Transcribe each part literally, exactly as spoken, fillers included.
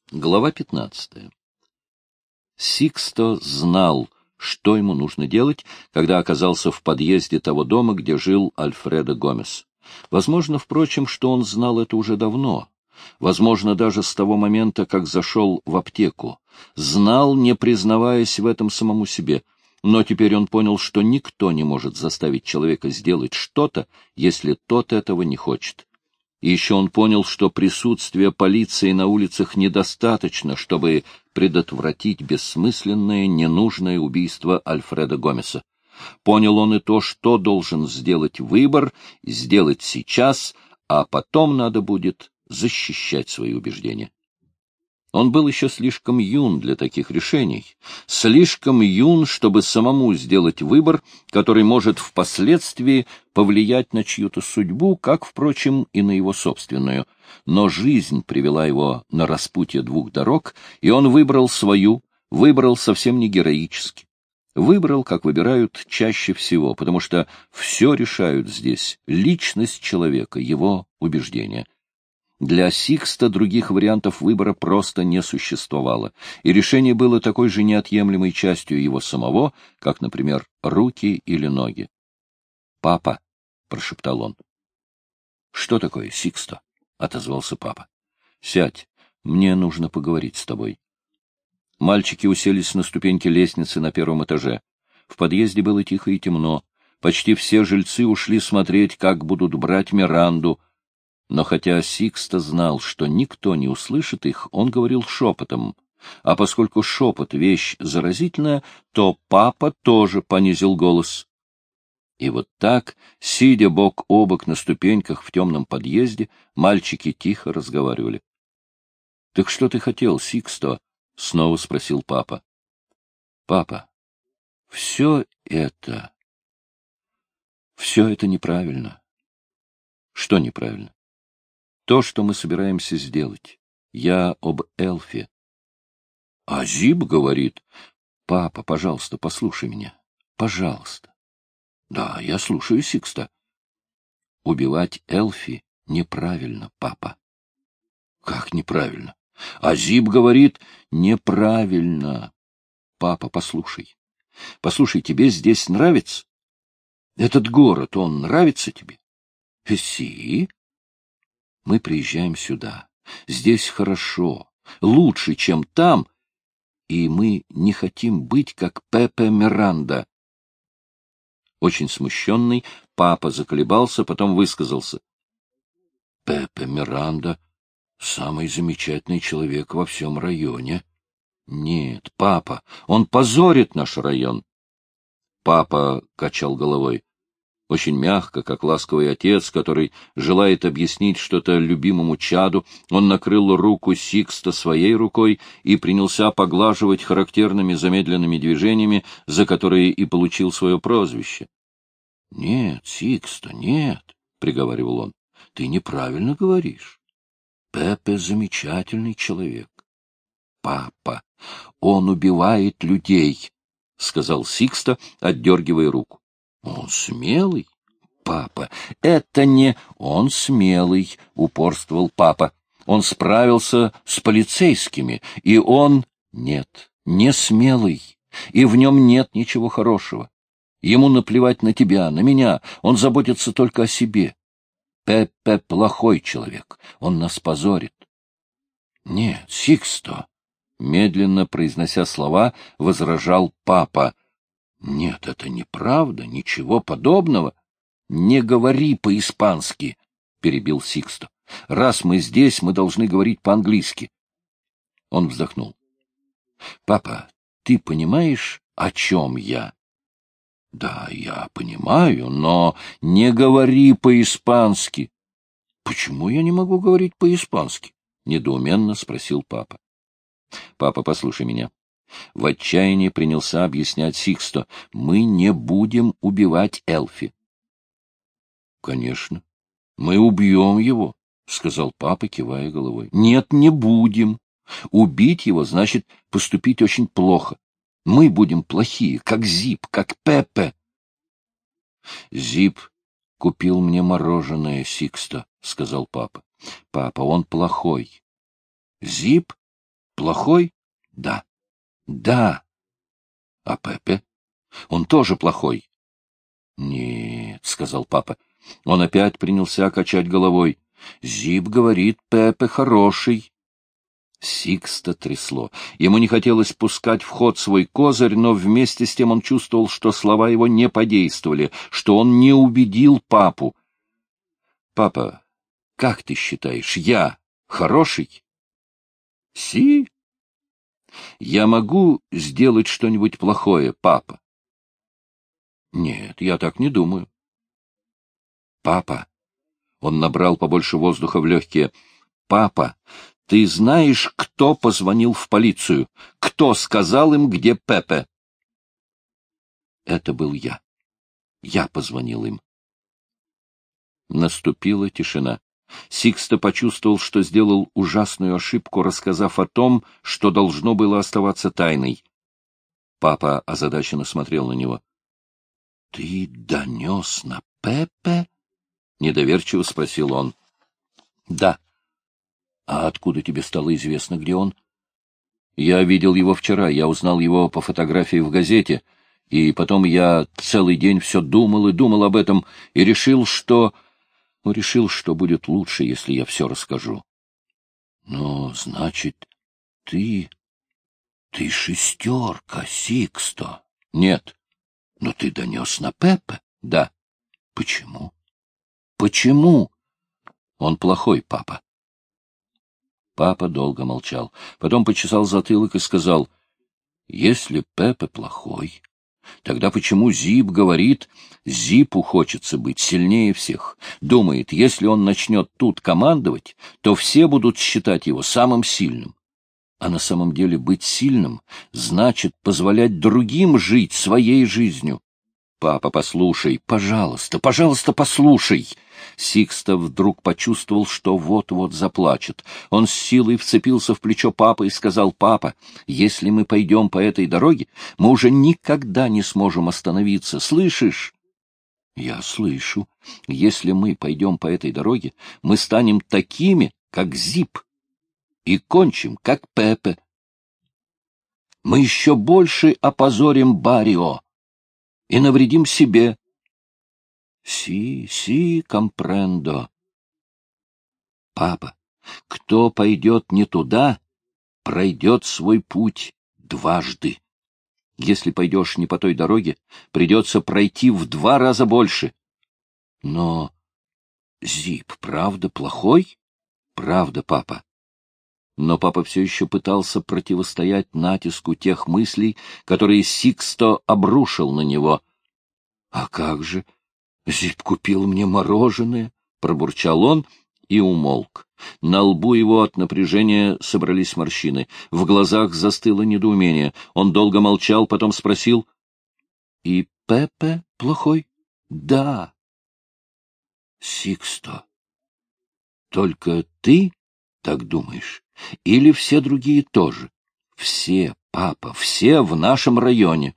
Глава пятнадцатая. Сиксто знал, что ему нужно делать, когда оказался в подъезде того дома, где жил Альфредо Гомес. Возможно, впрочем, что он знал это уже давно. Возможно, даже с того момента, как зашел в аптеку. Знал, не признаваясь в этом самому себе. Но теперь он понял, что никто не может заставить человека сделать что-то, если тот этого не хочет. И еще он понял, что присутствие полиции на улицах недостаточно, чтобы предотвратить бессмысленное, ненужное убийство Альфреда Гомеса. Понял он и то, что должен сделать выбор, сделать сейчас, а потом надо будет защищать свои убеждения. Он был еще слишком юн для таких решений, слишком юн, чтобы самому сделать выбор, который может впоследствии повлиять на чью-то судьбу, как, впрочем, и на его собственную. Но жизнь привела его на распутье двух дорог, и он выбрал свою, выбрал совсем не героически. Выбрал, как выбирают чаще всего, потому что все решают здесь личность человека, его убеждения. Для Сикста других вариантов выбора просто не существовало, и решение было такой же неотъемлемой частью его самого, как, например, руки или ноги. «Папа», — прошептал он. «Что такое, Сиксто?» — отозвался папа. «Сядь, мне нужно поговорить с тобой». Мальчики уселись на ступеньки лестницы на первом этаже. В подъезде было тихо и темно. Почти все жильцы ушли смотреть, как будут брать Миранду. Но хотя Сиксто знал, что никто не услышит их, он говорил шепотом. А поскольку шепот — вещь заразительная, то папа тоже понизил голос. И вот так, сидя бок о бок на ступеньках в темном подъезде, мальчики тихо разговаривали. — Так что ты хотел, Сиксто? — снова спросил папа. — Папа, все это... все это неправильно. — Что неправильно? То, что мы собираемся сделать. Я об Элфи. — А Зиб говорит... — Папа, пожалуйста, послушай меня. Пожалуйста. — Да, я слушаю, Сиксто. — Убивать Элфи неправильно, папа. — Как неправильно? А Зиб говорит... — Неправильно. Папа, послушай. Послушай, тебе здесь нравится? Этот город, он нравится тебе? — Си? Мы приезжаем сюда. Здесь хорошо, лучше, чем там, и мы не хотим быть как Пепе Миранда. Очень смущенный, папа заколебался, потом высказался. — Пепе Миранда — самый замечательный человек во всем районе. — Нет, папа, он позорит наш район. Папа качал головой. Очень мягко, как ласковый отец, который желает объяснить что-то любимому чаду, он накрыл руку Сиксто своей рукой и принялся поглаживать характерными замедленными движениями, за которые и получил свое прозвище. — Нет, Сиксто, нет, — приговаривал он, — ты неправильно говоришь. Пепе замечательный человек. — Папа, он убивает людей, — сказал Сиксто, отдергивая руку. Он смелый, папа. Это не он смелый, упорствовал папа. Он справился с полицейскими, и он... Нет, не смелый, и в нем нет ничего хорошего. Ему наплевать на тебя, на меня, он заботится только о себе. Пепе плохой человек, он нас позорит. Нет, Сиксто, медленно произнося слова, возражал папа. Нет, это неправда, ничего подобного. Не говори по-испански, перебил Сиксто. Раз мы здесь, мы должны говорить по-английски. Он вздохнул. Папа, ты понимаешь, о чем я? Да, я понимаю, но не говори по-испански. Почему я не могу говорить по-испански? Недоуменно спросил папа. Папа, послушай меня. В отчаянии принялся объяснять Сиксто. Мы не будем убивать Элфи. — Конечно. Мы убьем его, — сказал папа, кивая головой. — Нет, не будем. Убить его значит поступить очень плохо. Мы будем плохие, как Зиб, как Пепе. — Зиб купил мне мороженое, Сиксто, — сказал папа. — Папа, он плохой. — Зиб? Плохой? Да. Да. А Пепе? Он тоже плохой. Нет, — сказал папа. Он опять принялся качать головой. Зиб говорит, Пепе хороший. Сикста трясло. Ему не хотелось пускать в ход свой козырь, но вместе с тем он чувствовал, что слова его не подействовали, что он не убедил папу. — Папа, как ты считаешь, я хороший? — Си? — Я могу сделать что-нибудь плохое, папа? — Нет, я так не думаю. — Папа, он набрал побольше воздуха в легкие. — Папа, ты знаешь, кто позвонил в полицию? Кто сказал им, где Пепе? Это был я. Я позвонил им. Наступила тишина. Сикста почувствовал, что сделал ужасную ошибку, рассказав о том, что должно было оставаться тайной. Папа озадаченно смотрел на него. — Ты донес на Пепе? — недоверчиво спросил он. — Да. — А откуда тебе стало известно, где он? — Я видел его вчера, я узнал его по фотографии в газете, и потом я целый день все думал и думал об этом, и решил, что... Ну, решил, что будет лучше, если я все расскажу. — Ну, значит, ты... ты шестерка, Сиксто. — Нет. — Но ты донес на Пепе? — Да. — Почему? — Почему? — Он плохой, папа. Папа долго молчал. Потом почесал затылок и сказал, — если Пепе плохой, тогда почему Зиб говорит, Зипу хочется быть сильнее всех? Думает, если он начнет тут командовать, то все будут считать его самым сильным. А на самом деле быть сильным значит позволять другим жить своей жизнью. Папа, послушай, пожалуйста, пожалуйста, послушай. Сикста вдруг почувствовал, что вот-вот заплачет. Он с силой вцепился в плечо папы и сказал: «Папа, если мы пойдем по этой дороге, мы уже никогда не сможем остановиться. Слышишь?» «Я слышу. Если мы пойдем по этой дороге, мы станем такими, как Зип, и кончим, как Пепе. Мы еще больше опозорим Барио и навредим себе». «Си, си, компрендо». «Папа, кто пойдет не туда, пройдет свой путь дважды. Если пойдешь не по той дороге, придется пройти в два раза больше». «Но Зип, правда, плохой?» «Правда, папа». Но папа все еще пытался противостоять натиску тех мыслей, которые Сиксто обрушил на него. «А как же? Зип купил мне мороженое», — пробурчал он и умолк. На лбу его от напряжения собрались морщины. В глазах застыло недоумение. Он долго молчал, потом спросил: «И Пепе плохой?» «Да». «Сиксто, только ты так думаешь? Или все другие тоже?» «Все, папа, все в нашем районе».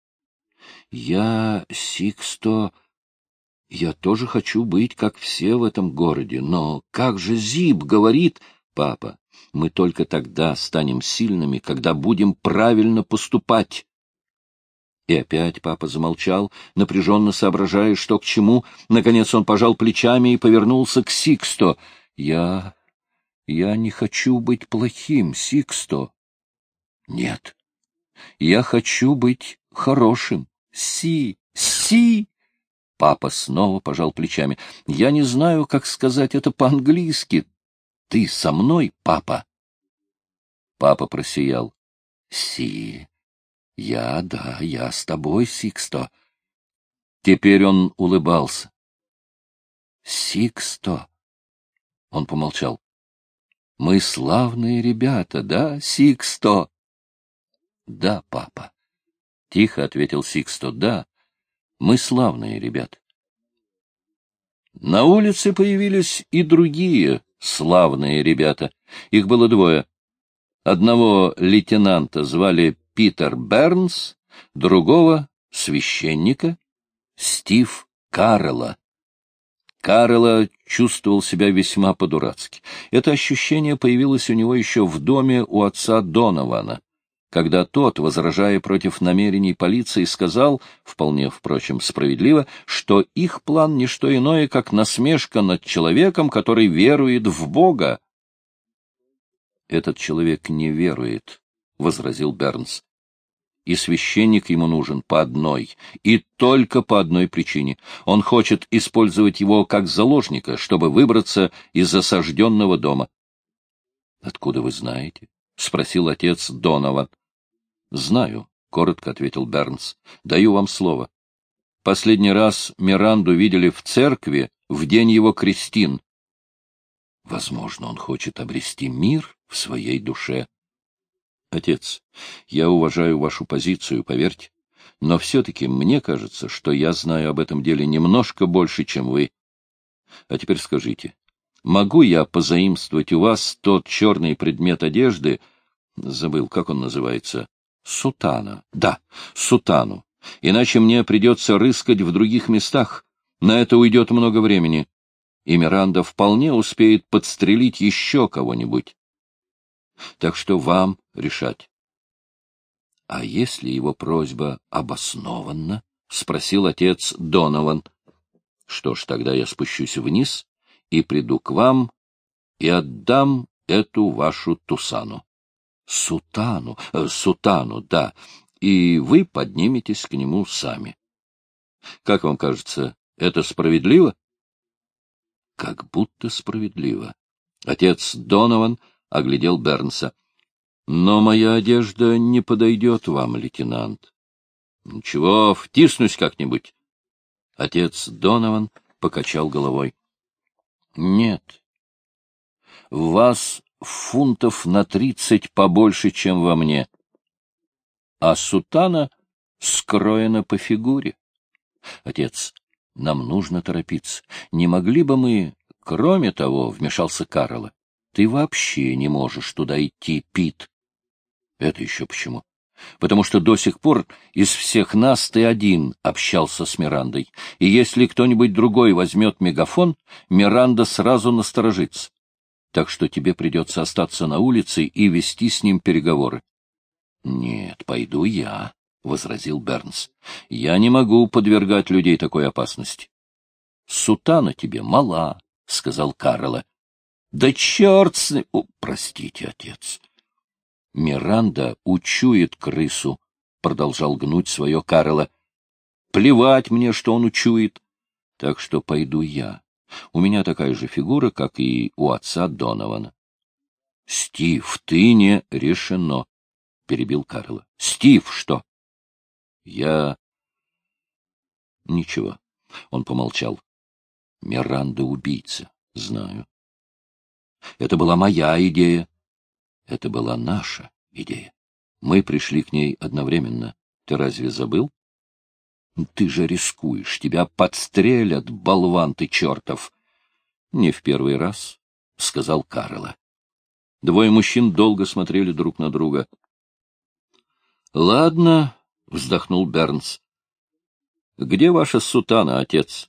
«Я, Сиксто, я тоже хочу быть, как все в этом городе, но как же Зип говорит...» «Папа, мы только тогда станем сильными, когда будем правильно поступать». И опять папа замолчал, напряженно соображая, что к чему. Наконец он пожал плечами и повернулся к Сиксто. «Я... я не хочу быть плохим, Сиксто. Нет, я хочу быть хорошим. Си, си!» Папа снова пожал плечами. «Я не знаю, как сказать это по-английски. Ты со мной, папа?» Папа просиял. «Си, я, да, я с тобой, Сиксто». Теперь он улыбался. «Сиксто». Он помолчал. «Мы славные ребята, да, Сиксто?» «Да, папа», — тихо ответил Сиксто. «Да, мы славные ребята». На улице появились и другие славные ребята. Их было двое. Одного лейтенанта звали Питер Бернс, другого — священника Стив Каррелла. Карло чувствовал себя весьма по-дурацки. Это ощущение появилось у него еще в доме у отца Донована, когда тот, возражая против намерений полиции, сказал, вполне, впрочем, справедливо, что их план — не что иное, как насмешка над человеком, который верует в Бога. «Этот человек не верует», — возразил Бернс. «И священник ему нужен по одной, и только по одной причине. Он хочет использовать его как заложника, чтобы выбраться из осажденного дома». «Откуда вы знаете?» — спросил отец Донован. «Знаю», — коротко ответил Бернс. «Даю вам слово. Последний раз Миранду видели в церкви в день его крестин. Возможно, он хочет обрести мир в своей душе. Отец, я уважаю вашу позицию, поверьте, но все-таки мне кажется, что я знаю об этом деле немножко больше, чем вы. А теперь скажите, могу я позаимствовать у вас тот черный предмет одежды, забыл, как он называется, сутана, да, сутану, иначе мне придется рыскать в других местах, на это уйдет много времени, и Миранда вполне успеет подстрелить еще кого-нибудь. Так что вам решать. — А если его просьба обоснованна? — спросил отец Донован. — Что ж, тогда я спущусь вниз и приду к вам и отдам эту вашу тусану. — Сутану, э, сутану, да, и вы подниметесь к нему сами. Как вам кажется, это справедливо? — Как будто справедливо. Отец Донован оглядел Бернса. — Но моя одежда не подойдет вам, лейтенант. — Ничего, втиснусь как-нибудь. Отец Донован покачал головой. — Нет. В вас фунтов на тридцать побольше, чем во мне. А сутана скроена по фигуре. Отец, нам нужно торопиться. Не могли бы мы... Кроме того, — вмешался Карло, — ты вообще не можешь туда идти, Пит. Это еще почему? Потому что до сих пор из всех нас ты один общался с Мирандой, и если кто-нибудь другой возьмет мегафон, Миранда сразу насторожится. Так что тебе придется остаться на улице и вести с ним переговоры. — Нет, пойду я, — возразил Бернс. — Я не могу подвергать людей такой опасности. — Сутана тебе мала, — сказал Карло. — Да черт с ним! О, простите, отец. — Миранда учует крысу, — продолжал гнуть свое Карло. — Плевать мне, что он учует. Так что пойду я. У меня такая же фигура, как и у отца Донована. — Стив, ты не решено, — перебил Карло. — Стив, что? — Я... Ничего. Он помолчал. — Миранда убийца, знаю. Это была моя идея. Это была наша идея. Мы пришли к ней одновременно. Ты разве забыл? Ты же рискуешь. Тебя подстрелят, болван ты чертов. Не в первый раз, — сказал Карло. Двое мужчин долго смотрели друг на друга. — Ладно, — вздохнул Бернс. — Где ваша сутана, отец?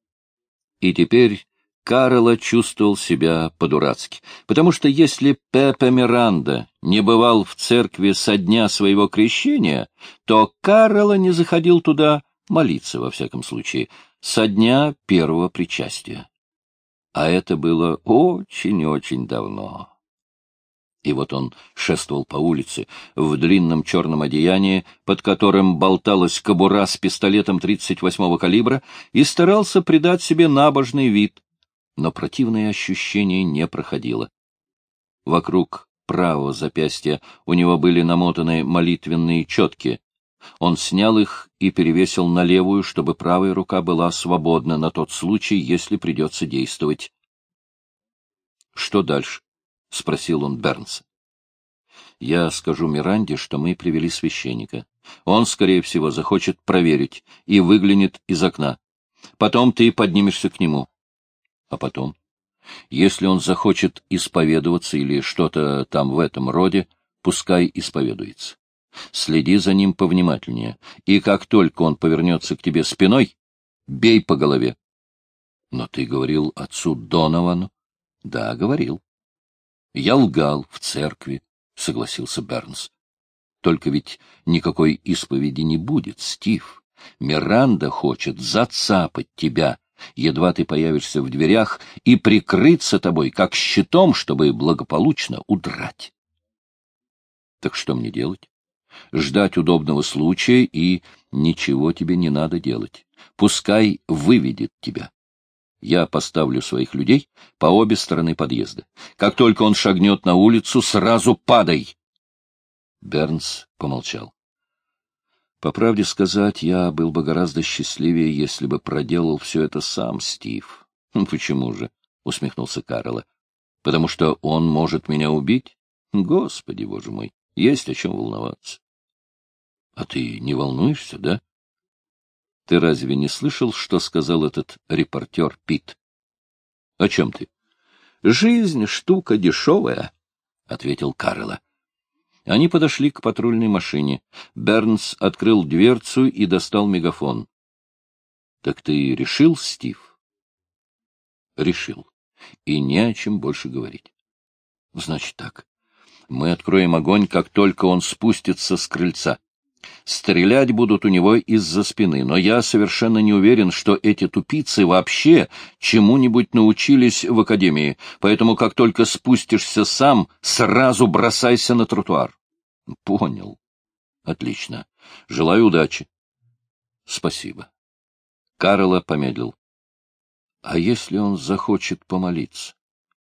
И теперь Карло чувствовал себя по-дурацки, потому что если Пепе Миранда не бывал в церкви со дня своего крещения, то Карло не заходил туда молиться, во всяком случае, со дня первого причастия. А это было очень-очень давно. И вот он шествовал по улице в длинном черном одеянии, под которым болталась кобура с пистолетом тридцать восьмого калибра, и старался придать себе набожный вид. Но противное ощущение не проходило. Вокруг правого запястья у него были намотаны молитвенные четки. Он снял их и перевесил на левую, чтобы правая рука была свободна на тот случай, если придется действовать. — Что дальше? — спросил он Бернса. — Я скажу Миранде, что мы привели священника. Он, скорее всего, захочет проверить и выглянет из окна. Потом ты поднимешься к нему. А потом? Если он захочет исповедоваться или что-то там в этом роде, пускай исповедуется. Следи за ним повнимательнее, и как только он повернется к тебе спиной, бей по голове. Но ты говорил отцу Доновану. Да, говорил. Я лгал в церкви, согласился Бернс. Только ведь никакой исповеди не будет, Стив. Миранда хочет зацапать тебя, едва ты появишься в дверях, и прикрыться тобой, как щитом, чтобы благополучно удрать. Так что мне делать? Ждать удобного случая, и ничего тебе не надо делать. Пускай выведет тебя. Я поставлю своих людей по обе стороны подъезда. Как только он шагнет на улицу, сразу падай. Бернс помолчал. По правде сказать, я был бы гораздо счастливее, если бы проделал все это сам, Стив. — Почему же? — усмехнулся Карла. — Потому что он может меня убить? Господи, боже мой, есть о чем волноваться. — А ты не волнуешься, да? — Ты разве не слышал, что сказал этот репортер Пит? — О чем ты? — Жизнь — штука дешевая, — ответил Карла. Они подошли к патрульной машине. Бернс открыл дверцу и достал мегафон. — Так ты решил, Стив? — Решил. И не о чем больше говорить. — Значит так. Мы откроем огонь, как только он спустится с крыльца. Стрелять будут у него из-за спины, но я совершенно не уверен, что эти тупицы вообще чему-нибудь научились в академии, поэтому как только спустишься сам, сразу бросайся на тротуар. — Понял. — Отлично. Желаю удачи. — Спасибо. Карла помедлил. — А если он захочет помолиться?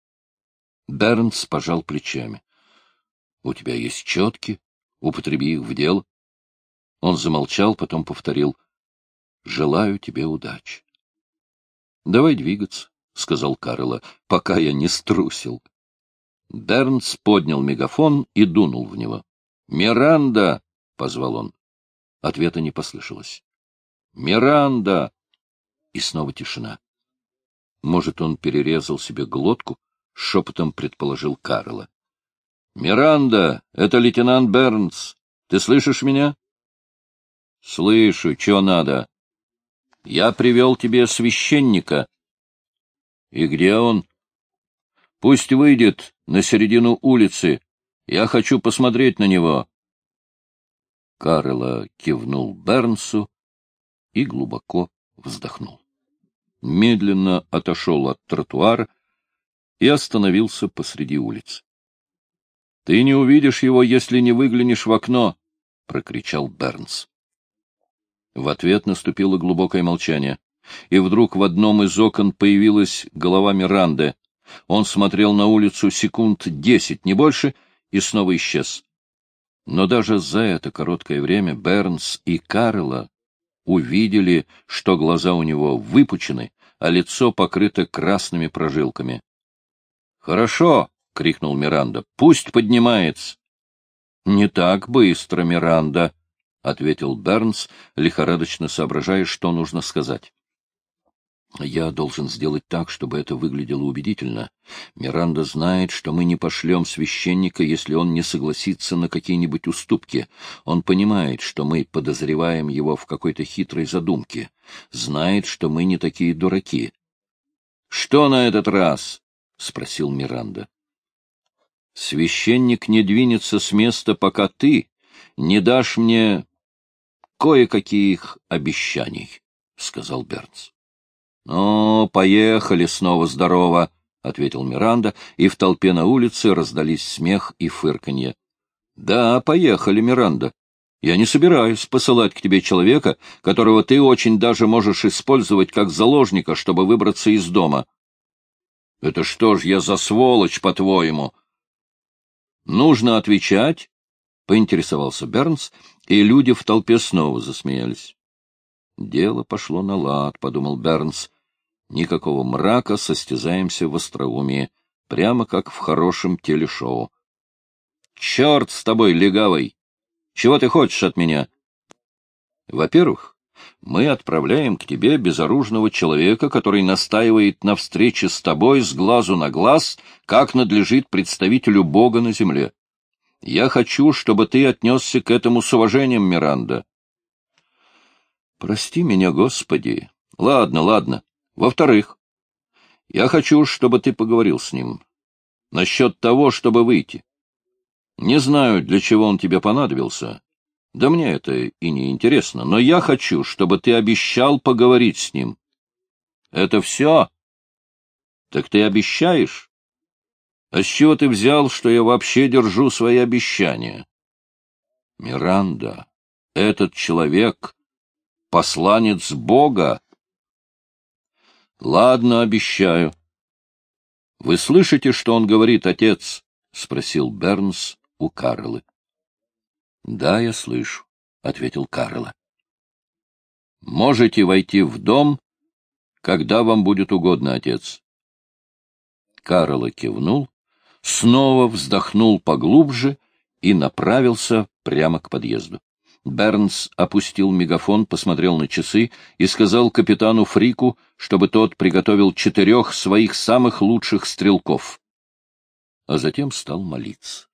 Бернс пожал плечами. — У тебя есть четки, употреби их в дело. Он замолчал, потом повторил. — Желаю тебе удачи. — Давай двигаться, — сказал Карла, — пока я не струсил. Бернс поднял мегафон и дунул в него. «Миранда!» — позвал он. Ответа не послышалось. «Миранда!» И снова тишина. Может, он перерезал себе глотку? Шепотом предположил Карла. «Миранда, это лейтенант Бернс. Ты слышишь меня?» «Слышу. Чего надо?» «Я привел тебе священника». «И где он?» «Пусть выйдет на середину улицы. Я хочу посмотреть на него». Карла кивнул Бернсу и глубоко вздохнул. Медленно отошел от тротуара и остановился посреди улицы. — Ты не увидишь его, если не выглянешь в окно! — прокричал Бернс. В ответ наступило глубокое молчание, и вдруг в одном из окон появилась голова Миранды. Он смотрел на улицу секунд десять, не больше, и снова исчез. Но даже за это короткое время Бернс и Карла увидели, что глаза у него выпучены, а лицо покрыто красными прожилками. — Хорошо! — крикнул Миранда. — Пусть поднимается! — Не так быстро, Миранда! — ответил Бернс, лихорадочно соображая, что нужно сказать. Я должен сделать так, чтобы это выглядело убедительно. Миранда знает, что мы не пошлем священника, если он не согласится на какие-нибудь уступки. Он понимает, что мы подозреваем его в какой-то хитрой задумке. Знает, что мы не такие дураки. — Что на этот раз? — спросил Миранда. — Священник не двинется с места, пока ты не дашь мне кое-каких обещаний, — сказал Бернс. — Ну, поехали снова здорово, — ответил Миранда, и в толпе на улице раздались смех и фырканье. — Да, поехали, Миранда. Я не собираюсь посылать к тебе человека, которого ты очень даже можешь использовать как заложника, чтобы выбраться из дома. — Это что ж я за сволочь, по-твоему? — Нужно отвечать, — поинтересовался Бернс, и люди в толпе снова засмеялись. «Дело пошло на лад», — подумал Бернс. «Никакого мрака, состязаемся в остроумии, прямо как в хорошем телешоу». «Черт с тобой, легавый! Чего ты хочешь от меня?» «Во-первых, мы отправляем к тебе безоружного человека, который настаивает на встрече с тобой с глазу на глаз, как надлежит представителю Бога на земле. Я хочу, чтобы ты отнесся к этому с уважением, Миранда». «Прости меня, Господи. Ладно, ладно. Во-вторых, Я хочу, чтобы ты поговорил с ним насчет того, чтобы выйти. Не знаю, для чего он тебе понадобился. Да мне это и не интересно, но я хочу, чтобы ты обещал поговорить с ним. Это все? Так ты обещаешь? А с чего ты взял, что я вообще держу свои обещания? Миранда, этот человек — посланец Бога. Ладно, обещаю. — Вы слышите, что он говорит, отец? — спросил Бернс у Карлы. — Да, я слышу, — ответил Карла. — Можете войти в дом, когда вам будет угодно, отец. Карла кивнул, снова вздохнул поглубже и направился прямо к подъезду. Бернс опустил мегафон, посмотрел на часы и сказал капитану Фрику, чтобы тот приготовил четырех своих самых лучших стрелков. А затем стал молиться.